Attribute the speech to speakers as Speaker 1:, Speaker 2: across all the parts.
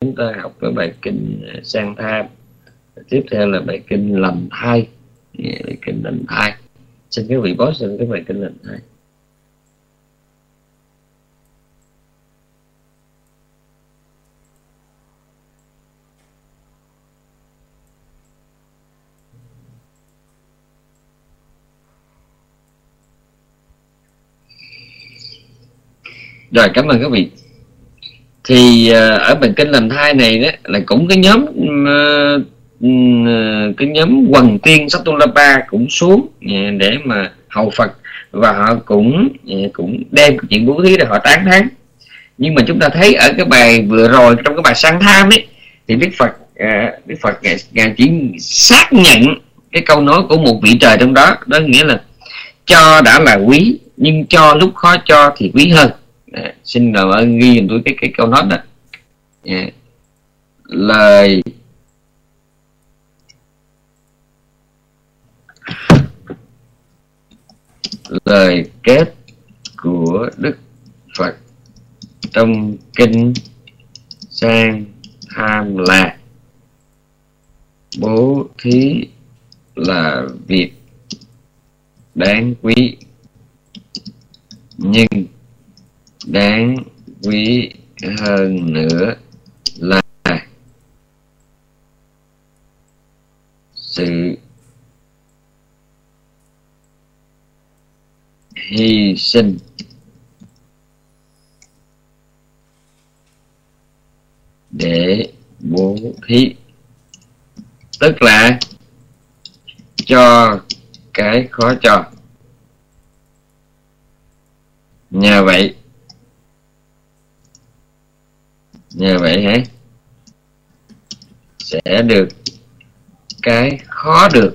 Speaker 1: chúng ta học cái bài kinh Sang Tham. Tiếp theo là bài kinh Lành Thai. Bài kinh Lành Thai. Xin các vị boss xin cái bài kinh Lành Thai. Rồi, cảm ơn các vị. Thì ở bài kinh Lành Thai này đó là cũng cái nhóm Quần Tiên Sattulapa cũng xuống để mà hầu Phật, và họ cũng đem cái chuyện bố thí để họ tán thán. Nhưng mà chúng ta thấy ở cái bài vừa rồi, trong cái bài Sang Tham ấy, thì Đức Phật ngài chỉ xác nhận cái câu nói của một vị trời trong đó, đó nghĩa là cho đã là quý, nhưng cho lúc khó cho thì quý hơn. Xin cảm ơn ghi dùm tôi cái câu nói đó. Lời kết của Đức Phật trong kinh Sang Tham là: bố thí là việc đáng quý, nhưng đáng quý hơn nữa là sự hy sinh để bố thí, tức là cho cái khó cho. Nhờ vậy hả, sẽ được cái khó được.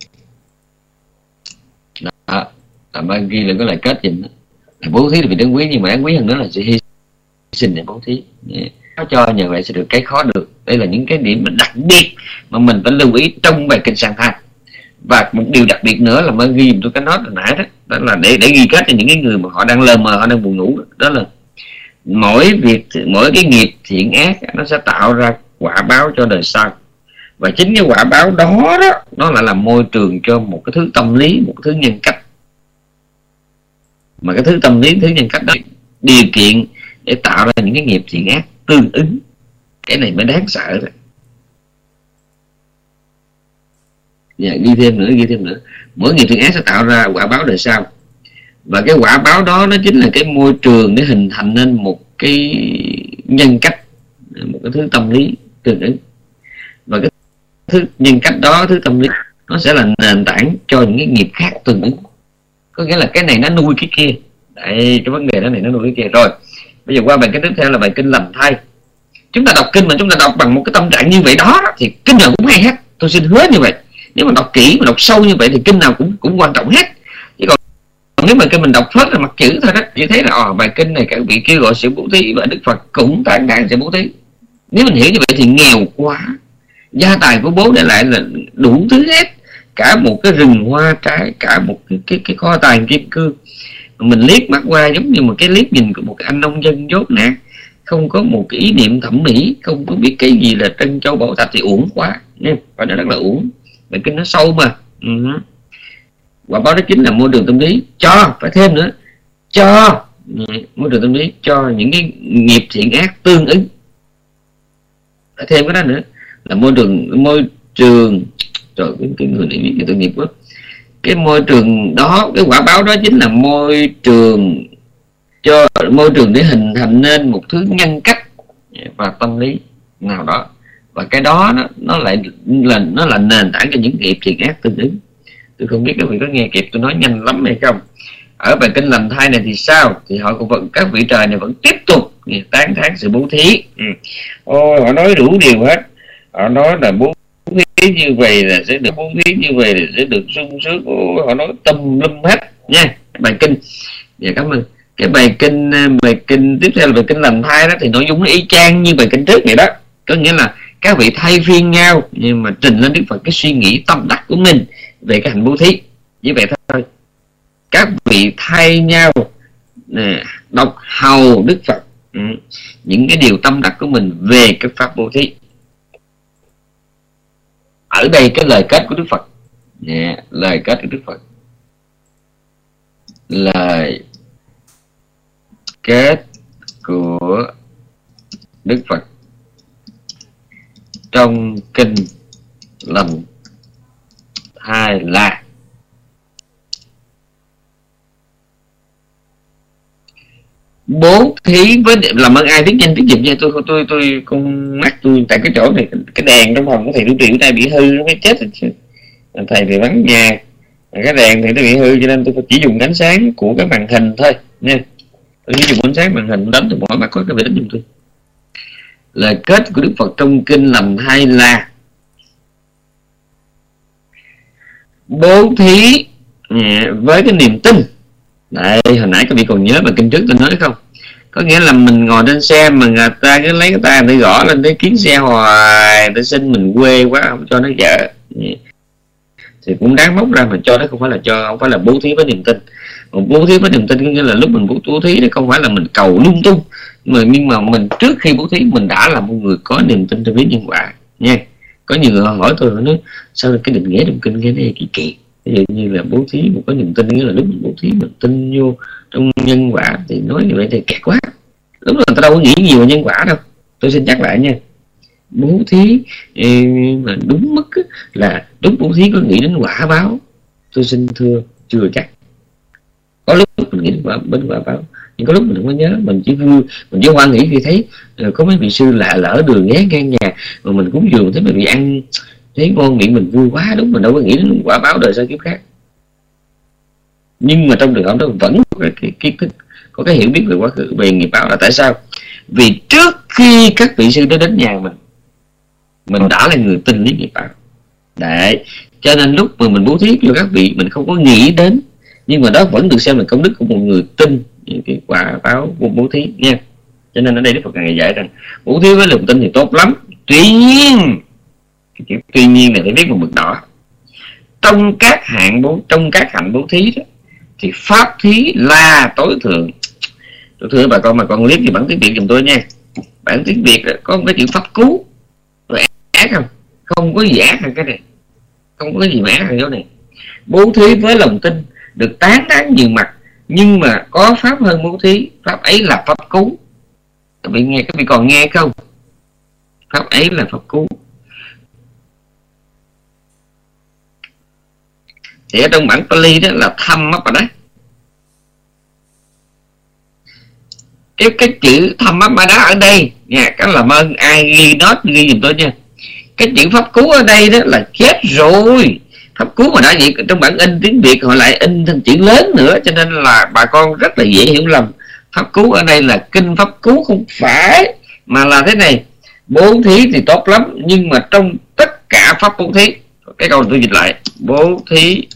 Speaker 1: Đó, làm ơn ghi lên cái lời kết dùm đó. Bố thí là vì đáng quý, nhưng mà đáng quý hơn nữa là sự hy sinh để bố thí. Khó cho, nhờ vậy sẽ được cái khó được. Đây là những cái điểm mà đặc biệt mà mình phải lưu ý trong bài kinh Sang Tham. Và một điều đặc biệt nữa là mới ghi tôi cái nói hồi nãy đó, đó là để ghi kết cho những cái người mà họ đang lờ mờ, họ đang buồn ngủ đó, đó là mỗi cái nghiệp thiện ác nó sẽ tạo ra quả báo cho đời sau, và chính cái quả báo đó nó lại là môi trường cho một cái thứ tâm lý, một cái thứ nhân cách, mà cái thứ tâm lý, thứ nhân cách đó điều kiện để tạo ra những cái nghiệp thiện ác tương ứng. Cái này mới đáng sợ đó. Ghi thêm nữa, mỗi nghiệp thiện ác sẽ tạo ra quả báo đời sau, và cái quả báo đó nó chính là cái môi trường để hình thành nên một cái nhân cách, một cái thứ tâm lý tương ứng. Và cái thứ nhân cách đó, thứ tâm lý nó sẽ là nền tảng cho những cái nghiệp khác tương ứng. Có nghĩa là cái này nó nuôi cái kia. Đấy, cái vấn đề đó này nó nuôi cái kia. Rồi bây giờ qua bài kinh tiếp theo là bài kinh Lành Thai. Chúng ta đọc kinh mà chúng ta đọc bằng một cái tâm trạng như vậy đó thì kinh nào cũng hay hết. Tôi xin hứa như vậy. Nếu mà đọc kỹ, mà đọc sâu như vậy thì kinh nào cũng quan trọng hết. Chứ còn nếu mà kinh mình đọc hết là mặt chữ thôi đó, chỉ thấy là bài kinh này các vị kêu gọi sự bố thí, và Đức Phật cũng tán thán sự bố thí. Nếu mình hiểu như vậy thì nghèo quá. Gia tài của bố để lại là đủ thứ hết, cả một cái rừng hoa trái, cả một cái kho tàng kim cương. Mình liếc mắt qua giống như một cái liếc nhìn của một cái anh nông dân dốt nát, không có một cái ý niệm thẩm mỹ, không có biết cái gì là trân châu bảo thạch thì uổng quá nha, và nó rất là uổng. Bài kinh nó sâu mà. Quả báo đó chính là môi trường tâm lý cho, phải thêm nữa, cho môi trường tâm lý cho những cái nghiệp thiện ác tương ứng. Phải thêm cái đó nữa là môi trường trời, cái người này biết cái tội nghiệp quá. Cái môi trường đó, cái quả báo đó chính là môi trường để hình thành nên một thứ nhân cách và tâm lý nào đó, và cái đó nó là nền tảng cho những nghiệp thiện ác tương ứng. Tôi không biết các vị có nghe kịp tôi nói nhanh lắm hay không. Ở bài kinh Lành Thai này thì sao? Thì các vị trời này vẫn tiếp tục tán thán sự bố thí. Họ nói đủ điều hết. Họ nói là bố thí như vậy là sẽ được, bố thí như vậy là sẽ được sung sướng. Họ nói tùm lum hết nha. Bài kinh, dạ cảm ơn. Cái bài kinh tiếp theo là bài kinh Lành Thai đó, thì nội dung nó y chang như bài kinh trước vậy đó. Có nghĩa là các vị thay phiên nhau nhưng mà trình lên Đức Phật cái suy nghĩ tâm đắc của mình về cái hành bố thí. Như vậy thôi. Các vị thay nhau đọc hầu Đức Phật những cái điều tâm đắc của mình về cái pháp bố thí. Ở đây cái lời kết của Đức Phật, lời kết của Đức Phật, lời kết của Đức Phật trong kinh lành thai là bố thí với, làm ơn ai viết nhanh viết giùm nha, tôi con mắt tôi tại cái chỗ này cái đèn trong phòng của thầy tu trì của tay bị hư nó mới chết chứ. Thầy thì vắng nhà, cái đèn thì nó bị hư cho nên tôi chỉ dùng ánh sáng của cái màn hình thôi nha. Tôi chỉ dùng ánh sáng màn hình đánh từ mỗi mắt có cái việc đánh giùm tôi. Lời kết của Đức Phật trong kinh lành thai là bố thí với cái niềm tin. Đây, hồi nãy các vị còn nhớ mà kinh trước tôi nói không? Có nghĩa là mình ngồi trên xe mà người ta cứ lấy cái tay người ta gõ lên cái kiến xe hoài, ta xin mình quê quá không cho nó dở, thì cũng đáng móc ra mà cho. Đó không phải là bố thí với niềm tin. Còn bố thí với niềm tin có nghĩa là lúc mình bố thí thì không phải là mình cầu lung tung, nhưng mà mình trước khi bố thí mình đã là một người có niềm tin trong biết nhân quả nha. Có nhiều người hỏi tôi nói sao cái định nghĩa trong kinh cái này kỳ kỳ. Ví dụ như là bố thí một có niềm tin, nghĩa là lúc mình bố thí mình tin vô trong nhân quả, thì nói như vậy thì kẹt quá. Lúc đó người ta đâu có nghĩ nhiều về nhân quả đâu. Tôi xin nhắc lại nha, bố thí mà đúng mức là đúng bố thí có nghĩ đến quả báo, tôi xin thưa chưa chắc. Có lúc mình nghĩ đến quả báo, nhưng có lúc mình không có nhớ, mình chỉ vui, mình chỉ hoan hỉ khi thấy có mấy vị sư lạ lỡ đường ghé ngang nhà mà mình cúng dường thấy mấy vị ăn thấy ngon miệng mình vui quá. Đúng, mình đâu có nghĩ đến quả báo đời sau kiếp khác. Nhưng mà trong trường hợp đó vẫn có cái kiến thức, có cái hiểu biết về quá khứ, về nghiệp báo. Là tại sao? Vì trước khi các vị sư đó đến nhà mình đã là người tin lý nghiệp báo. Đấy, cho nên lúc mà mình bố thí cho các vị mình không có nghĩ đến, nhưng mà đó vẫn được xem là công đức của một người tin những cái quả báo của bố thí nha. Cho nên ở đây Đức Phật ngài dạy rằng bố thí với lòng tin thì tốt lắm. Tuy nhiên, tuy nhiên là phải viết một mực đỏ. Trong các hạnh bố thí đó, thì pháp thí là tối thượng. Tôi thưa bà con, mà con liếc thì bản tiếng Việt giùm tôi nha. Bản tiếng Việt có một cái chữ pháp cứu rồi ác không? Không có gì ác hơn cái này, không có gì mà ác hơn chỗ này. Bố thí với lòng tin được tán đáng nhiều mặt, nhưng mà có pháp hơn bố thí. Pháp ấy là pháp cứu. Các vị còn nghe không? Pháp ấy là pháp cứu. Thì ở trong bản Pali đó là Thammapada. Cái chữ Thammapada ở đây nha, các làm ơn ai ghi note ghi giùm tôi nha. Cái chữ pháp cứu ở đây đó là chết rồi. Pháp cứu mà đã vậy trong bản in tiếng Việt họ lại in thành chữ lớn nữa, cho nên là bà con rất là dễ hiểu lầm. Pháp cứu ở đây là kinh pháp cứu không phải, mà là thế này: bố thí thì tốt lắm, nhưng mà trong tất cả pháp bố thí, cái câu này tôi dịch lại: bố thí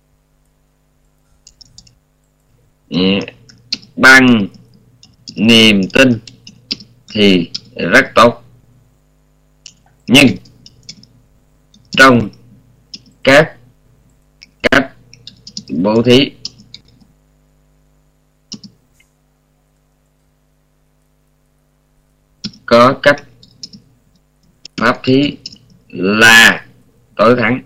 Speaker 1: bằng niềm tin thì rất tốt, nhưng trong các cách bố thí có cách pháp thí là tối thắng.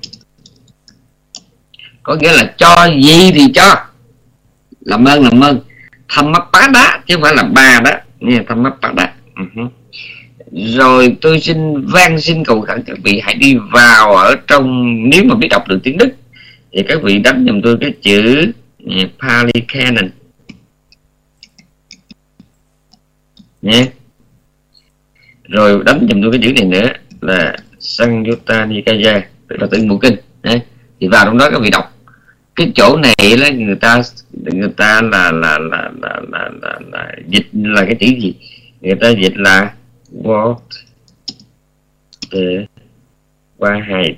Speaker 1: Có nghĩa là cho gì thì cho. Làm ơn Thammapada chứ không phải là ba đó nha, Thammapada. Rồi tôi xin cầu khẩn các vị hãy đi vào ở trong, nếu mà biết đọc được tiếng Đức thì các vị đánh giùm tôi cái chữ Pali Canon nha. Rồi đánh giùm tôi cái chữ này nữa là Sangyutta Nikaya, tức là tự bộ kinh. Thì vào trong đó các vị đọc cái chỗ này là người ta là dịch là cái chữ gì? Người ta dịch là what the Wahrheit.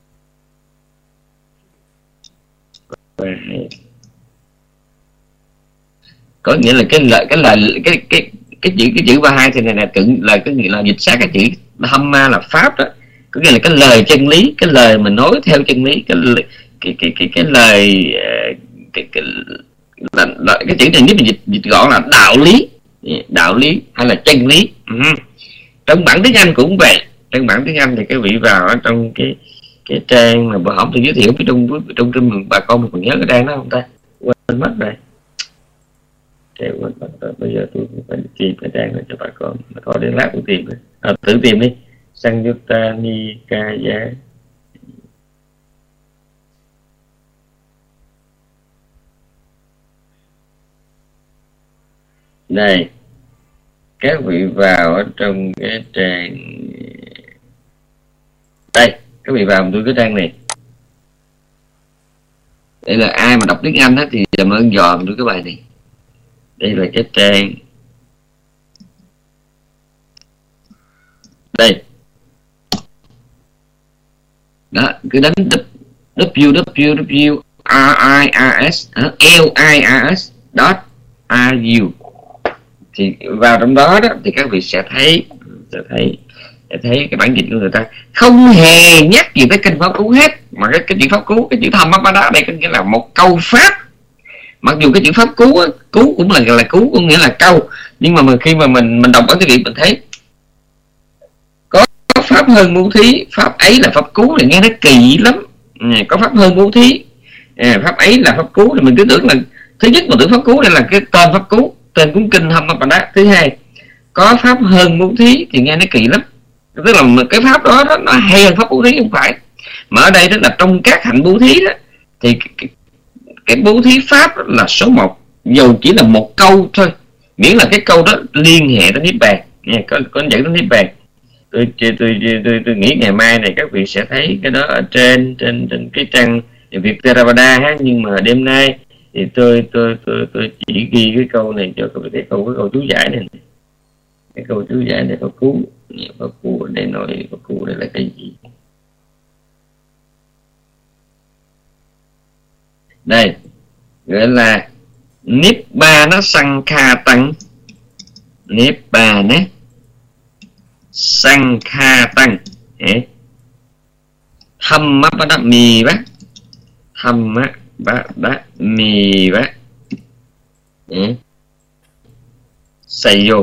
Speaker 1: Có nghĩa là cái chữ Wahrheit thì này là cái nghĩa là dịch sát cái chữ Dhamma là pháp đó. Có nghĩa là cái lời chân lý, cái lời mình nói theo chân lý, cái lời cái chữ này nếu mình dịch gọn là đạo lý. đạo lý hay là chân lý. Trong bản tiếng Anh cũng vậy. Trong bản tiếng Anh thì các vị vào ở trong cái trang mà bữa hổm tôi giới thiệu phía trong bà con mình còn nhớ cái trang đó không ta? Quên mất rồi. Quên mất rồi. Bây giờ tôi phải tìm cái trang đó cho bà con. Thôi đến lát tôi tìm. Tự tìm đi. Sanjutta Nikaya. Đây, các vị vào ở trong cái trang đây, các vị vào tôi cái trang này. Đây là ai mà đọc tiếng Anh á thì làm ơn dòm tôi cái bài này. Đây là cái trang đây đó, cứ đánh www.lirs.lirs.ru thì vào trong đó thì các vị sẽ thấy cái bản dịch của người ta không hề nhắc gì tới kinh Pháp Cú hết, mà cái chữ Pháp Cú, cái chữ Thammapada đây có nghĩa là một câu pháp. Mặc dù cái chữ Pháp Cú cú cũng là cú, có nghĩa là câu, nhưng mà khi mà mình đọc bản tiếng Việt mình thấy có pháp hơn bố thí, pháp ấy là pháp cú, thì nghe nó kỳ lắm. Có pháp hơn bố thí, pháp ấy là pháp cú, thì mình cứ tưởng là thứ nhất mà tưởng pháp cú đây là cái tên pháp cú, tên cuốn kinh Thammapada. Thứ hai, có pháp hơn bố thí thì nghe nó kỳ lắm, tức là cái pháp đó nó hay hơn pháp bố thí, không phải. Mà ở đây đó là trong các hạnh bố thí đó thì cái bố thí pháp là số 1, dù chỉ là một câu thôi, miễn là cái câu đó liên hệ đến niết bàn, có dẫn đến niết bàn. Tôi nghĩ ngày mai này các vị sẽ thấy cái đó ở trên cái trang Việt Theravada ha. Nhưng mà đêm nay thì tôi chỉ ghi cái câu này cho các vị thấy, cái câu chú giải này. Cái câu chú giải này Pháp Cú ở đây nói Pháp Cú đây là cái gì? Đây gọi là Nibbana Sankhatan. Nibbana Sankhatan Thammapada Miva. Thammapada Miva Sayo.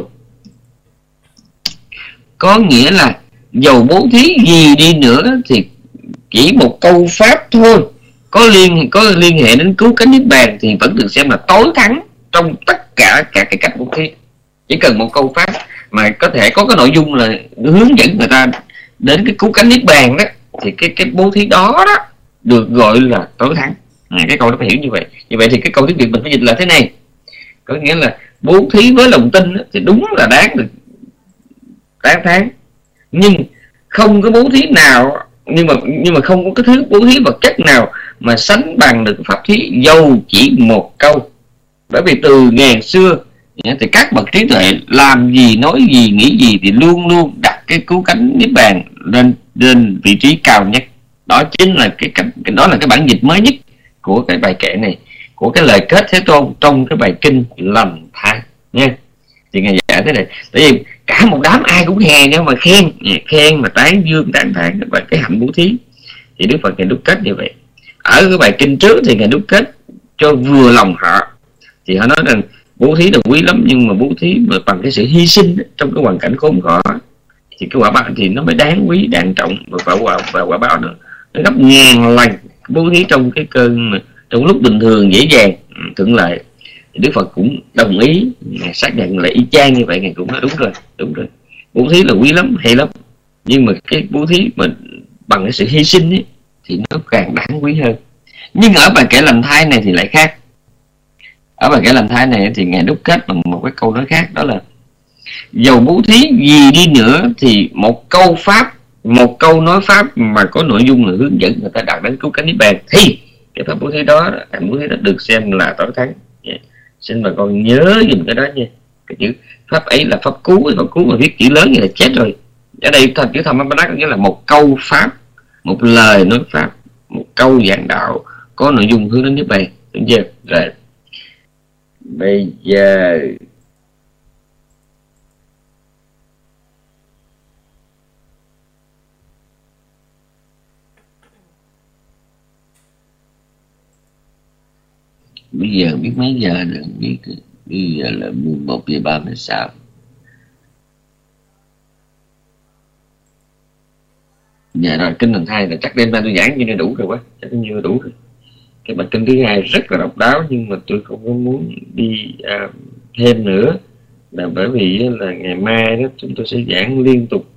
Speaker 1: Có nghĩa là dầu bố thí gì đi nữa thì chỉ một câu pháp thôi, có liên hệ đến cứu cánh niết bàn thì vẫn được xem là tối thắng trong tất cả các cái cách bố thí. Chỉ cần một câu pháp mà có thể có cái nội dung là hướng dẫn người ta đến cái cứu cánh niết bàn đó, thì cái bố thí đó được gọi là tối thắng. Cái câu đó phải hiểu như vậy. Như vậy thì cái câu tiếng Việt mình phải dịch là thế này, có nghĩa là bố thí với lòng tin thì đúng là đáng được tán thán, nhưng không có bố thí nào, nhưng mà không có cái thứ bố thí vật chất nào mà sánh bằng được pháp thí dầu chỉ một câu. Bởi vì từ ngàn xưa thì các bậc trí tuệ làm gì, nói gì, nghĩ gì thì luôn luôn đặt cái cứu cánh niết bàn lên vị trí cao nhất. Đó chính là đó là cái bản dịch mới nhất của cái bài kệ này, của cái lời kết Thế Tôn trong cái bài kinh Lành Thai nha. Thì ngài giải thế này, tại vì cả một đám ai cũng hè nhau mà khen mà tán dương tán thán và cái hạnh bố thí, thì Đức Phật ngài đúc kết như vậy. Ở cái bài kinh trước thì ngài đúc kết cho vừa lòng họ, thì họ nói rằng bố thí là quý lắm, nhưng mà bố thí mà bằng cái sự hy sinh trong cái hoàn cảnh khốn khó thì cái quả báo thì nó mới đáng quý, đáng trọng, và quả báo nó gấp ngàn lần bố thí trong cái cơn trong lúc bình thường dễ dàng thuận lợi. Thì Đức Phật cũng đồng ý, ngài xác nhận là y chang như vậy. Ngài cũng nói đúng rồi, bố thí là quý lắm, hay lắm, nhưng mà cái bố thí mà bằng cái sự hy sinh ấy, thì nó càng đáng quý hơn. Nhưng ở bài kệ Lành Thai này thì lại khác. Ở bài kệ Lành Thai này thì ngài đúc kết bằng một cái câu nói khác, đó là dầu bố thí gì đi nữa thì một câu pháp, một câu nói pháp mà có nội dung là hướng dẫn người ta đạt đến cứu cánh niết bàn, thì cái pháp bố thí đó, hạnh bố thí đó được xem là tối thắng. Xin bà con nhớ dùm cái đó nha. Cái chữ pháp ấy là pháp cú mà viết chữ lớn như là chết rồi. Ở đây chữ Thammapada nghĩa là một câu pháp, một lời nói pháp, một câu giảng đạo có nội dung hướng đến niết bàn, đúng chưa? Rồi bây giờ biết mấy giờ được biết Bây giờ là 11:36. Dạ rồi, kinh lần 2 là chắc đêm nay tôi giảng như này đủ rồi quá, chắc như đủ rồi. Cái bài kinh thứ hai rất là độc đáo, nhưng mà tôi không có muốn đi thêm nữa, là bởi vì là ngày mai đó chúng tôi sẽ giảng liên tục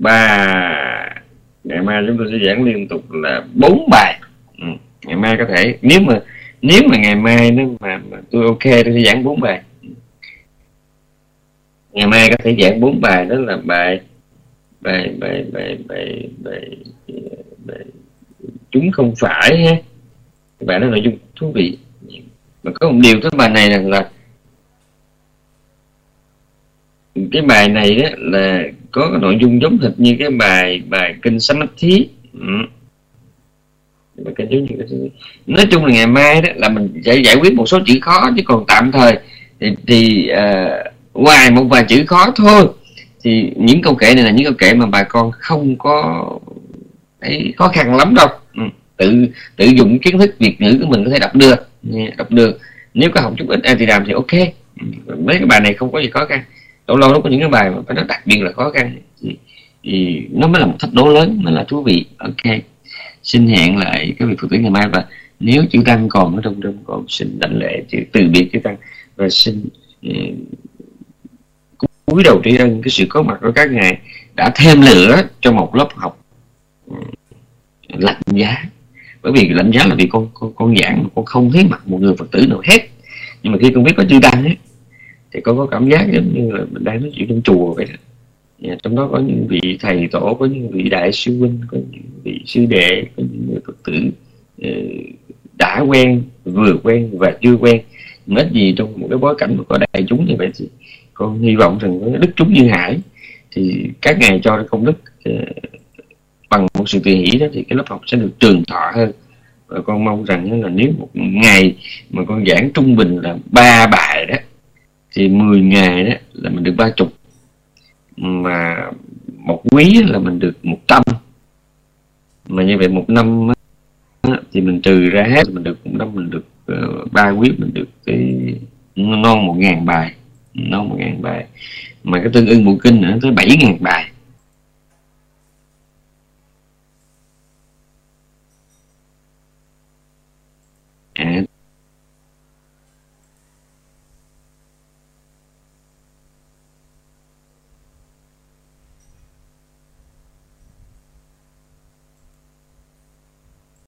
Speaker 1: ngày mai chúng tôi sẽ giảng liên tục là 4 bài. Ngày mai có thể, nếu mà ngày mai nó mà tôi ok, tôi sẽ giảng 4 bài. Ngày mai có thể giảng 4 bài, đó là bài chúng không phải ha. Bài đó nội dung thú vị, mà có một điều cái bài này là cái bài này đó là có cái nội dung giống hệt như cái bài kinh Samadhi. Nói chung là ngày mai đó là mình sẽ giải quyết một số chữ khó, chứ còn tạm thời thì ngoài một vài chữ khó thôi, thì những câu kệ này là những câu kệ mà bà con không có khó khăn lắm đâu. Tự dụng kiến thức Việt ngữ của mình có thể đọc được. Nếu có học chút ít thì làm thì ok. Mấy cái bài này không có gì khó khăn. Lâu lâu nó có những cái bài mà phải nói đặc biệt là khó khăn thì nó mới là một thách đố lớn, mới là thú vị. Ok, xin hẹn lại cái vị Phật tử ngày mai. Và nếu chư tăng còn ở trong còn xin đảnh lễ chữ từ biệt chư tăng, và xin cúi đầu tri ân cái sự có mặt của các ngài đã thêm lửa cho một lớp học lạnh giá. Bởi vì lạnh giá là vì con giảng mà con không thấy mặt một người Phật tử nào hết, nhưng mà khi con biết có chư tăng ấy, thì con có cảm giác giống như là mình đang nói chuyện trong chùa vậy đó. Trong đó có những vị thầy tổ, có những vị đại sư huynh, có những vị sư đệ, có những người Phật tử đã quen, vừa quen và chưa quen. Ít gì trong một cái bối cảnh mà có đại chúng như vậy thì con hy vọng rằng với đức chúng như hải thì các ngài cho công đức bằng một sự tùy hỷ đó, thì cái lớp học sẽ được trường thọ hơn. Và con mong rằng là nếu một ngày mà con giảng trung bình là 3 bài đó, thì 10 ngày đó là mình được 30, mà một quý là mình được 100. Mà như vậy một năm thì mình trừ ra hết, mình được một năm mình được 3 quý, mình được cái non 1.000 bài, mà cái tương ưng bộ kinh nữa tới 7.000 bài.